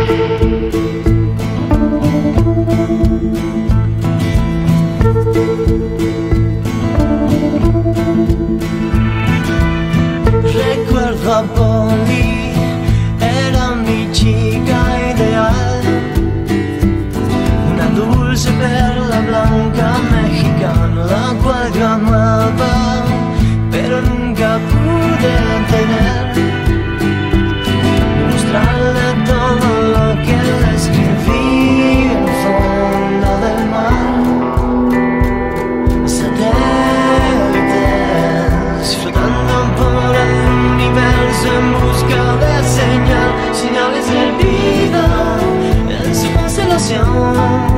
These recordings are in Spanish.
Recuerdo a Polly, era mi chica ideal, una dulce perla blanca mexicana, la cual yo amaba, pero nunca pude tener, mostrarle todo lo que le escribí en el fondo del mar. Satélites flotando por el universo en busca de señales de vida en su constelación.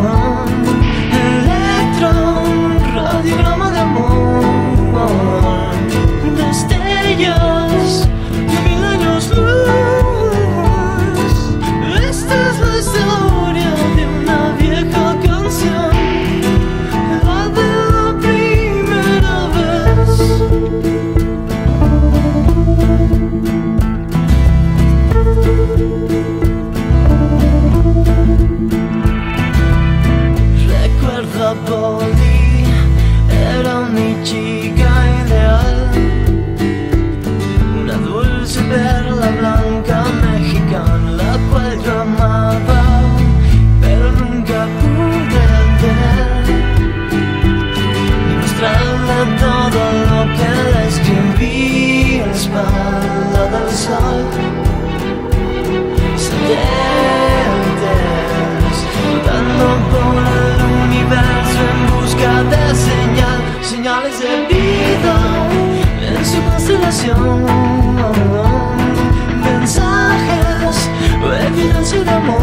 Electron, radiograma de amor, destellos de 1000 años luz. Esta es la historia de una vieja canción, la de la primera vez. Recuerdo a Polly, era mi chica ideal, una dulce perla blanca mexicana, la cual yo amaba, pero nunca pude tener, y mostrarle todo lo que le escribí en la espalda del sol. Satélites flotando por el universo en busca de señales de vida en su constelación, mensajes o evidencia de amor.